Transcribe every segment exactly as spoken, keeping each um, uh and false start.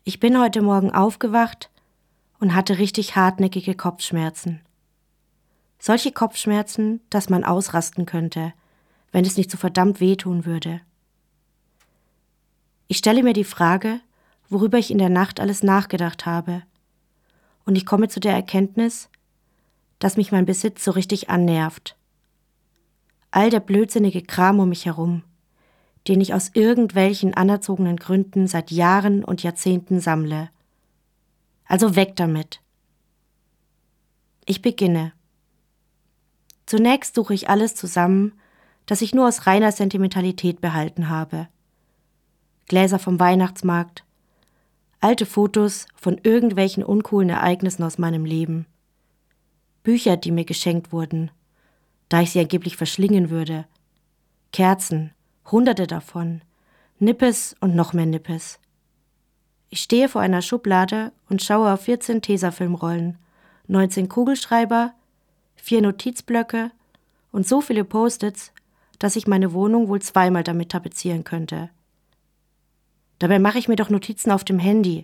Ich bin heute Morgen aufgewacht und hatte richtig hartnäckige Kopfschmerzen. Solche Kopfschmerzen, dass man ausrasten könnte, wenn es nicht so verdammt wehtun würde. Ich stelle mir die Frage, worüber ich in der Nacht alles nachgedacht habe, und ich komme zu der Erkenntnis, dass mich mein Besitz so richtig annervt. All der blödsinnige Kram um mich herum, den ich aus irgendwelchen anerzogenen Gründen seit Jahren und Jahrzehnten sammle. Also weg damit. Ich beginne. Zunächst suche ich alles zusammen, das ich nur aus reiner Sentimentalität behalten habe. Gläser vom Weihnachtsmarkt, alte Fotos von irgendwelchen uncoolen Ereignissen aus meinem Leben, Bücher, die mir geschenkt wurden, da ich sie angeblich verschlingen würde, Kerzen, hunderte davon, Nippes und noch mehr Nippes. Ich stehe vor einer Schublade und schaue auf vierzehn Tesafilmrollen, neunzehn Kugelschreiber, vier Notizblöcke und so viele Post-its, dass ich meine Wohnung wohl zweimal damit tapezieren könnte. Dabei mache ich mir doch Notizen auf dem Handy.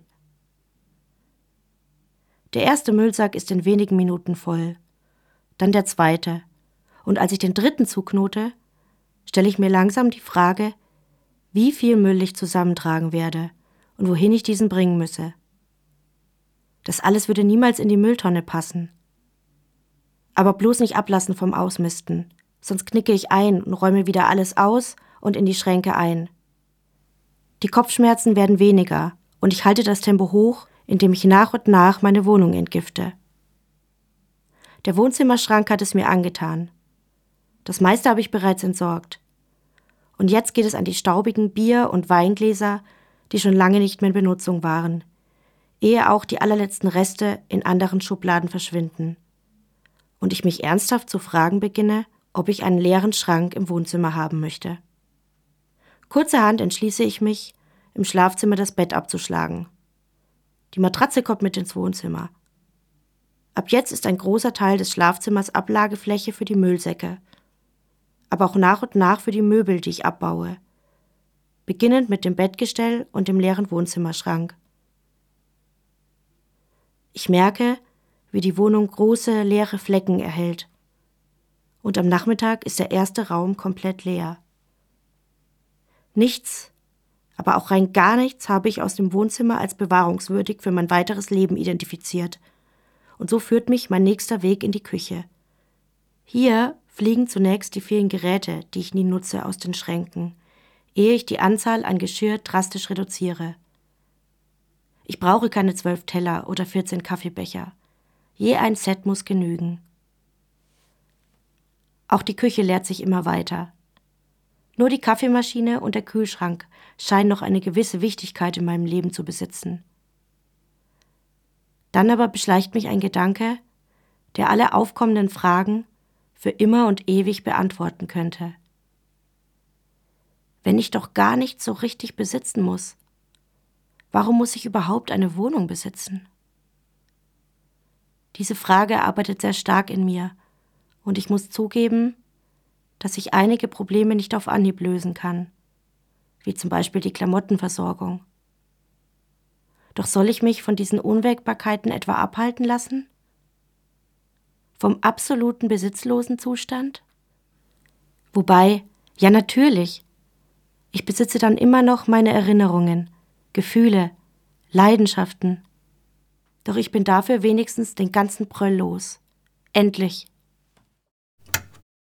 Der erste Müllsack ist in wenigen Minuten voll, dann der zweite. Und als ich den dritten zuknote, stelle ich mir langsam die Frage, wie viel Müll ich zusammentragen werde und wohin ich diesen bringen müsse. Das alles würde niemals in die Mülltonne passen. Aber bloß nicht ablassen vom Ausmisten, sonst knicke ich ein und räume wieder alles aus und in die Schränke ein. Die Kopfschmerzen werden weniger und ich halte das Tempo hoch, indem ich nach und nach meine Wohnung entgifte. Der Wohnzimmerschrank hat es mir angetan. Das meiste habe ich bereits entsorgt. Und jetzt geht es an die staubigen Bier- und Weingläser, die schon lange nicht mehr in Benutzung waren, ehe auch die allerletzten Reste in anderen Schubladen verschwinden. Und ich mich ernsthaft zu fragen beginne, ob ich einen leeren Schrank im Wohnzimmer haben möchte. Kurzerhand entschließe ich mich, im Schlafzimmer das Bett abzuschlagen. Die Matratze kommt mit ins Wohnzimmer. Ab jetzt ist ein großer Teil des Schlafzimmers Ablagefläche für die Müllsäcke, aber auch nach und nach für die Möbel, die ich abbaue, beginnend mit dem Bettgestell und dem leeren Wohnzimmerschrank. Ich merke, wie die Wohnung große, leere Flecken erhält. Und am Nachmittag ist der erste Raum komplett leer. Nichts, aber auch rein gar nichts habe ich aus dem Wohnzimmer als bewahrungswürdig für mein weiteres Leben identifiziert. Und so führt mich mein nächster Weg in die Küche. Hier fliegen zunächst die vielen Geräte, die ich nie nutze, aus den Schränken, ehe ich die Anzahl an Geschirr drastisch reduziere. Ich brauche keine zwölf Teller oder vierzehn Kaffeebecher. Je ein Set muss genügen. Auch die Küche leert sich immer weiter. Nur die Kaffeemaschine und der Kühlschrank scheinen noch eine gewisse Wichtigkeit in meinem Leben zu besitzen. Dann aber beschleicht mich ein Gedanke, der alle aufkommenden Fragen für immer und ewig beantworten könnte. Wenn ich doch gar nichts so richtig besitzen muss, warum muss ich überhaupt eine Wohnung besitzen? Diese Frage arbeitet sehr stark in mir und ich muss zugeben, dass ich einige Probleme nicht auf Anhieb lösen kann, wie zum Beispiel die Klamottenversorgung. Doch soll ich mich von diesen Unwägbarkeiten etwa abhalten lassen? Vom absoluten besitzlosen Zustand? Wobei, ja natürlich, ich besitze dann immer noch meine Erinnerungen, Gefühle, Leidenschaften. Doch ich bin dafür wenigstens den ganzen Pröll los. Endlich.